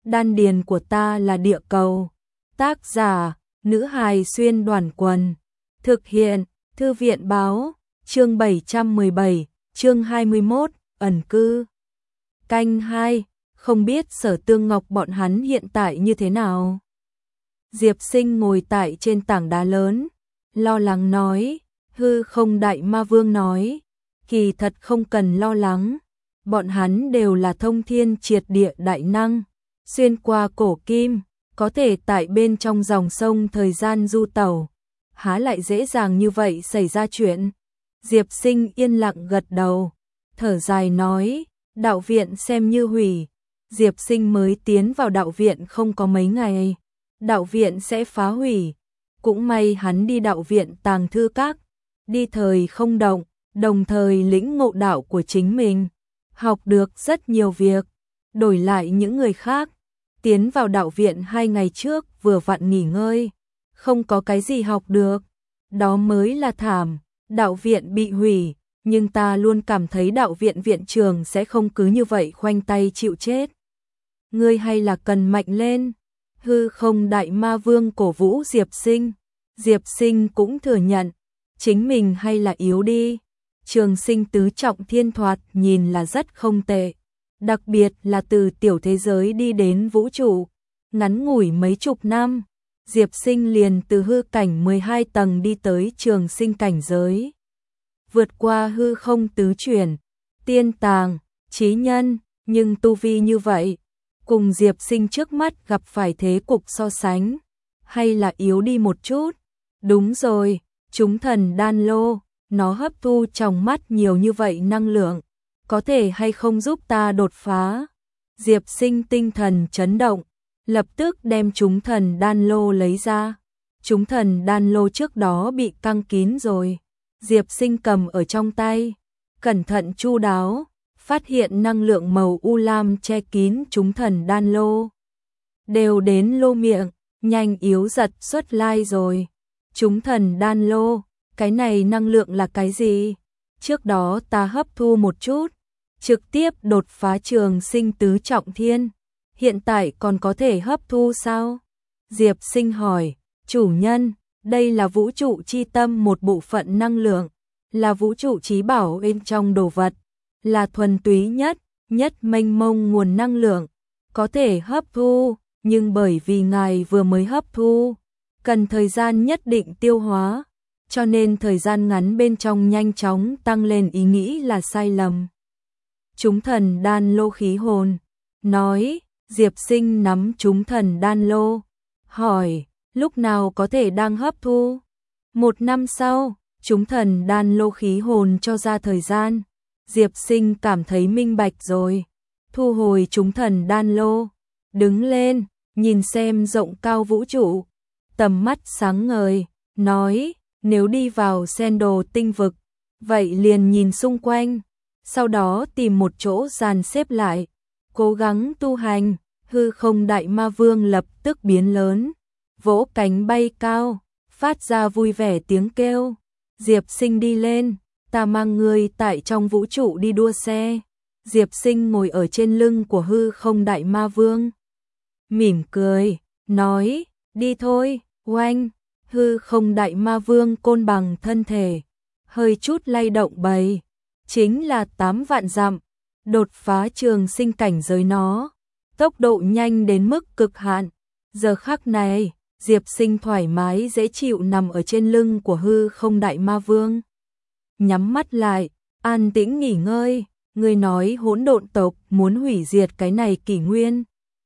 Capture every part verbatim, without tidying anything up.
đan điền của ta là địa cầu. Tác giả, nữ hài xuyên đoàn quần. Thực hiện, thư viện báo, chương bảy trăm mười bảy, chương hai mươi mốt, ẩn cư. Canh hai, không biết Sở Tương Ngọc bọn hắn hiện tại như thế nào. Diệp Sinh ngồi tại trên tảng đá lớn, lo lắng nói, hư không đại ma vương nói, kỳ thật không cần lo lắng, bọn hắn đều là thông thiên triệt địa đại năng, xuyên qua cổ kim, có thể tại bên trong dòng sông thời gian du tẩu, há lại dễ dàng như vậy xảy ra chuyện. Diệp Sinh yên lặng gật đầu, thở dài nói, đạo viện xem như hủy. Diệp Sinh mới tiến vào đạo viện không có mấy ngày, đạo viện sẽ phá hủy. Cũng may hắn đi đạo viện Tàng Thư Các, đi thời không động, đồng thời lĩnh ngộ đạo của chính mình, học được rất nhiều việc. Đổi lại những người khác, tiến vào đạo viện hai ngày trước vừa vặn nghỉ ngơi, không có cái gì học được, đó mới là thảm. Đạo viện bị hủy, nhưng ta luôn cảm thấy đạo viện viện trường sẽ không cứ như vậy khoanh tay chịu chết. Ngươi hay là cần mạnh lên. Hư không đại ma vương cổ vũ Diệp Sinh. Diệp Sinh cũng thừa nhận, chính mình hay là yếu đi. Trường sinh tứ trọng thiên thoạt nhìn là rất không tệ, đặc biệt là từ tiểu thế giới đi đến vũ trụ, ngắn ngủi mấy chục năm, Diệp Sinh liền từ hư cảnh mười hai tầng đi tới trường sinh cảnh giới. Vượt qua hư không tứ chuyển, tiên tàng, chí nhân, nhưng tu vi như vậy, cùng Diệp Sinh trước mắt gặp phải thế cục so sánh, hay là yếu đi một chút. Đúng rồi, chúng thần đan lô, nó hấp thu trong mắt nhiều như vậy năng lượng, có thể hay không giúp ta đột phá. Diệp Sinh tinh thần chấn động, lập tức đem chúng thần đan lô lấy ra. Chúng thần đan lô trước đó bị căng kín rồi, Diệp Sinh cầm ở trong tay, cẩn thận chu đáo, phát hiện năng lượng màu u lam che kín chúng thần đan lô. Đều đến lô miệng, nhanh yếu giật xuất lai rồi. Chúng thần đan lô, cái này năng lượng là cái gì? Trước đó ta hấp thu một chút, trực tiếp đột phá trường sinh tứ trọng thiên, hiện tại còn có thể hấp thu sao? Diệp Sinh hỏi, chủ nhân, đây là vũ trụ chi tâm một bộ phận năng lượng, là vũ trụ trí bảo bên trong đồ vật, là thuần túy nhất, nhất mênh mông nguồn năng lượng, có thể hấp thu, nhưng bởi vì ngài vừa mới hấp thu, cần thời gian nhất định tiêu hóa, cho nên thời gian ngắn bên trong nhanh chóng tăng lên ý nghĩ là sai lầm. Chúng thần đan lô khí hồn, nói, Diệp Sinh nắm chúng thần đan lô, hỏi, lúc nào có thể đang hấp thu? Một năm sau, chúng thần đan lô khí hồn cho ra thời gian. Diệp Sinh cảm thấy minh bạch rồi, thu hồi chúng thần đan lô, đứng lên, nhìn xem rộng cao vũ trụ, tầm mắt sáng ngời, nói, nếu đi vào sen đồ tinh vực, vậy liền nhìn xung quanh, sau đó tìm một chỗ dàn xếp lại, cố gắng tu hành. Hư không đại ma vương lập tức biến lớn, vỗ cánh bay cao, phát ra vui vẻ tiếng kêu. Diệp Sinh đi lên, ta mang ngươi tại trong vũ trụ đi đua xe. Diệp Sinh ngồi ở trên lưng của hư không đại ma vương, mỉm cười, nói, đi thôi. Oanh, hư không đại ma vương côn bằng thân thể, hơi chút lay động bầy, chính là tám vạn dặm, đột phá trường sinh cảnh giới nó, tốc độ nhanh đến mức cực hạn. Giờ khắc này, Diệp Sinh thoải mái dễ chịu nằm ở trên lưng của hư không đại ma vương. Nhắm mắt lại, an tĩnh nghỉ ngơi, người nói hỗn độn tộc muốn hủy diệt cái này kỷ nguyên.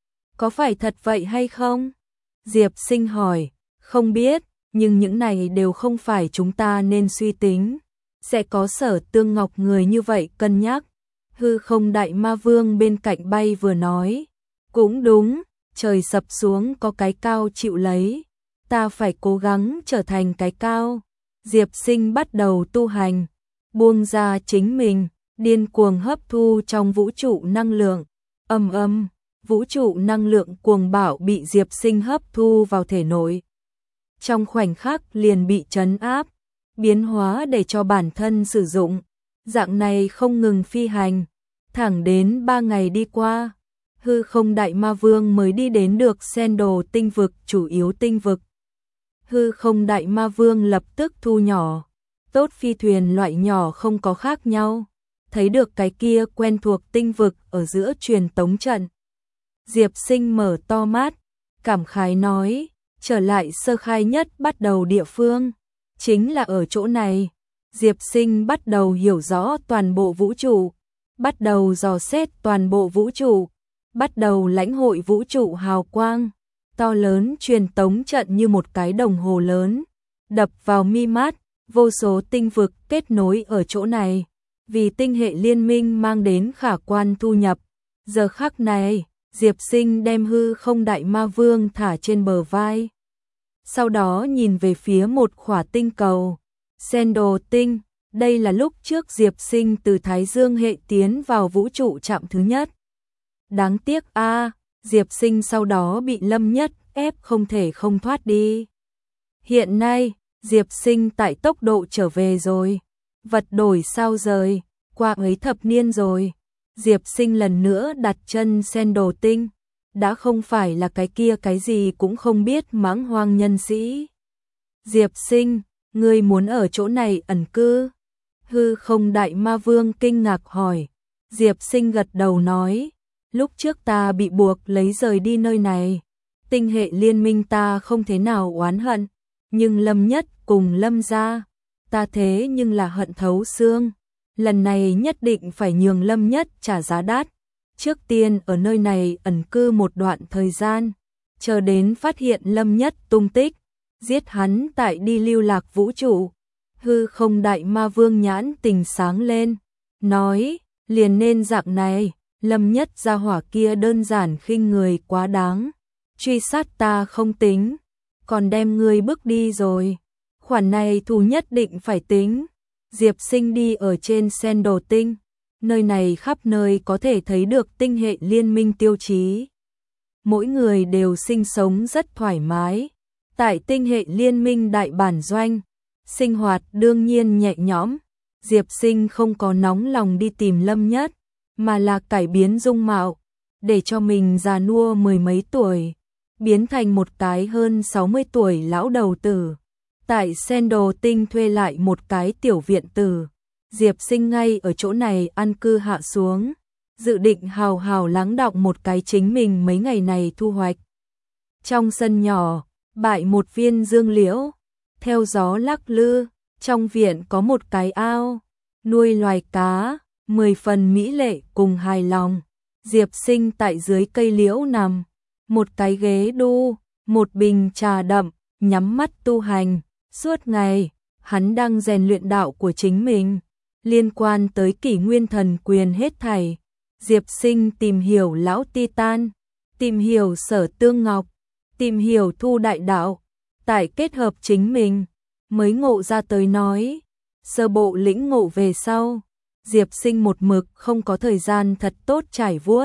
Có phải thật vậy hay không? Diệp Sinh hỏi, không biết, nhưng những này đều không phải chúng ta nên suy tính. Sẽ có Sở Tương Ngọc người như vậy cân nhắc. Hư không đại ma vương bên cạnh bay vừa nói, cũng đúng, trời sập xuống có cái cao chịu lấy, ta phải cố gắng trở thành cái cao. Diệp Sinh bắt đầu tu hành, buông ra chính mình, điên cuồng hấp thu trong vũ trụ năng lượng. Ầm ầm, vũ trụ năng lượng cuồng bạo bị Diệp Sinh hấp thu vào thể nội. Trong khoảnh khắc liền bị trấn áp, biến hóa để cho bản thân sử dụng. Dạng này không ngừng phi hành, thẳng đến ba ngày đi qua, hư không đại ma vương mới đi đến được sen đồ tinh vực, chủ yếu tinh vực. Hư không đại ma vương lập tức thu nhỏ, tốt phi thuyền loại nhỏ không có khác nhau, thấy được cái kia quen thuộc tinh vực ở giữa truyền tống trận. Diệp Sinh mở to mắt, cảm khái nói, trở lại sơ khai nhất bắt đầu địa phương, chính là ở chỗ này. Diệp Sinh bắt đầu hiểu rõ toàn bộ vũ trụ, bắt đầu dò xét toàn bộ vũ trụ, bắt đầu lãnh hội vũ trụ hào quang, to lớn truyền tống trận như một cái đồng hồ lớn, đập vào mi mắt, vô số tinh vực kết nối ở chỗ này, vì tinh hệ liên minh mang đến khả quan thu nhập. Giờ khắc này, Diệp Sinh đem hư không đại ma vương thả trên bờ vai. Sau đó nhìn về phía một khỏa tinh cầu, Sen Đồ tinh, đây là lúc trước Diệp Sinh từ Thái Dương hệ tiến vào vũ trụ trạm thứ nhất. Đáng tiếc a, à, Diệp Sinh sau đó bị Lâm Nhất ép không thể không thoát đi. Hiện nay, Diệp Sinh tại tốc độ trở về rồi, vật đổi sao rời, qua ấy thập niên rồi. Diệp Sinh lần nữa đặt chân Sen Đồ tinh, đã không phải là cái kia cái gì cũng không biết mãng hoang nhân sĩ. Diệp Sinh, ngươi muốn ở chỗ này ẩn cư? Hư không đại ma vương kinh ngạc hỏi. Diệp Sinh gật đầu nói, lúc trước ta bị buộc lấy rời đi nơi này, tinh hệ liên minh ta không thế nào oán hận, nhưng Lâm Nhất cùng Lâm gia, ta thế nhưng là hận thấu xương. Lần này nhất định phải nhường Lâm Nhất trả giá đắt. Trước tiên ở nơi này ẩn cư một đoạn thời gian, chờ đến phát hiện Lâm Nhất tung tích, giết hắn tại đi lưu lạc vũ trụ. Hư không đại ma vương nhãn tình sáng lên, nói, liền nên dạng này, Lâm Nhất gia hỏa kia đơn giản khinh người quá đáng, truy sát ta không tính, còn đem ngươi bước đi rồi, khoản này thù nhất định phải tính. Diệp Sinh đi ở trên Sen Đồ tinh, nơi này khắp nơi có thể thấy được tinh hệ liên minh tiêu chí. Mỗi người đều sinh sống rất thoải mái, tại tinh hệ liên minh đại bản doanh, sinh hoạt đương nhiên nhẹ nhõm. Diệp Sinh không có nóng lòng đi tìm Lâm Nhất, mà là cải biến dung mạo, để cho mình già nua mười mấy tuổi, biến thành một cái hơn sáu mươi tuổi lão đầu tử. Tại Sen Đồ tinh thuê lại một cái tiểu viện tử, Diệp Sinh ngay ở chỗ này ăn cư hạ xuống, dự định hào hào lắng đọng một cái chính mình mấy ngày này thu hoạch. Trong sân nhỏ, bại một viên dương liễu, theo gió lắc lư, trong viện có một cái ao, nuôi loài cá, mười phần mỹ lệ cùng hài lòng. Diệp Sinh tại dưới cây liễu nằm, một cái ghế đu, một bình trà đậm, nhắm mắt tu hành. Suốt ngày, hắn đang rèn luyện đạo của chính mình, liên quan tới kỷ nguyên thần quyền hết thảy. Diệp Sinh tìm hiểu lão Titan, tìm hiểu Sở Tương Ngọc, tìm hiểu Thu Đại Đạo, tại kết hợp chính mình, mới ngộ ra tới nói. Sơ bộ lĩnh ngộ về sau, Diệp Sinh một mực không có thời gian thật tốt trải vuốt.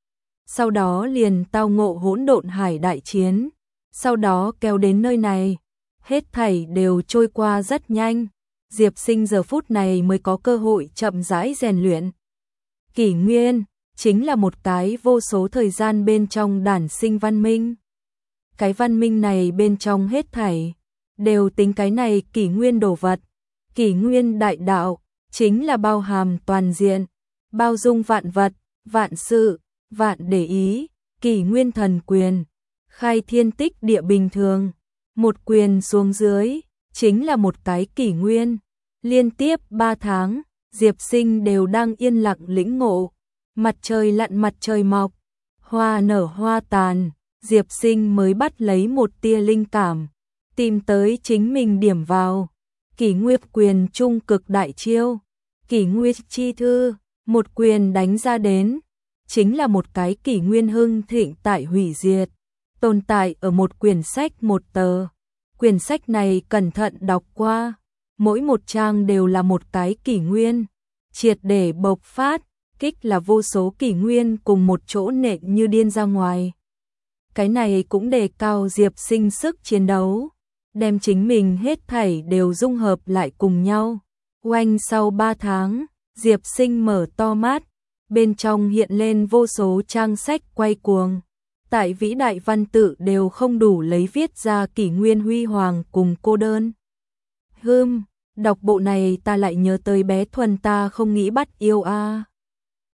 Sau đó liền tao ngộ hỗn độn hải đại chiến, sau đó kéo đến nơi này. Hết thảy đều trôi qua rất nhanh, Diệp Sinh giờ phút này mới có cơ hội chậm rãi rèn luyện. Kỷ nguyên chính là một cái vô số thời gian bên trong đản sinh văn minh. Cái văn minh này bên trong hết thảy đều tính cái này kỷ nguyên đồ vật. Kỷ nguyên đại đạo chính là bao hàm toàn diện, bao dung vạn vật, vạn sự, vạn để ý. Kỷ nguyên thần quyền, khai thiên tích địa bình thường. Một quyền xuống dưới, chính là một cái kỷ nguyên. Liên tiếp ba tháng, Diệp Sinh đều đang yên lặng lĩnh ngộ. Mặt trời lặn mặt trời mọc, hoa nở hoa tàn, Diệp Sinh mới bắt lấy một tia linh cảm, tìm tới chính mình điểm vào. Kỷ nguyên quyền trung cực đại chiêu, kỷ nguyên chi thư, một quyền đánh ra đến, chính là một cái kỷ nguyên hưng thịnh tại hủy diệt. Tồn tại ở một quyển sách một tờ. Quyển sách này cẩn thận đọc qua, mỗi một trang đều là một cái kỷ nguyên, triệt để bộc phát, kích là vô số kỷ nguyên cùng một chỗ nện như điên ra ngoài. Cái này cũng đề cao Diệp Sinh sức chiến đấu, đem chính mình hết thảy đều dung hợp lại cùng nhau. Oanh sau ba tháng, Diệp Sinh mở to mắt, bên trong hiện lên vô số trang sách quay cuồng. Tại vĩ đại văn tự đều không đủ lấy viết ra kỷ nguyên huy hoàng cùng cô đơn. Hưm, đọc bộ này ta lại nhớ tới bé Thuần ta không nghĩ bắt yêu a. À.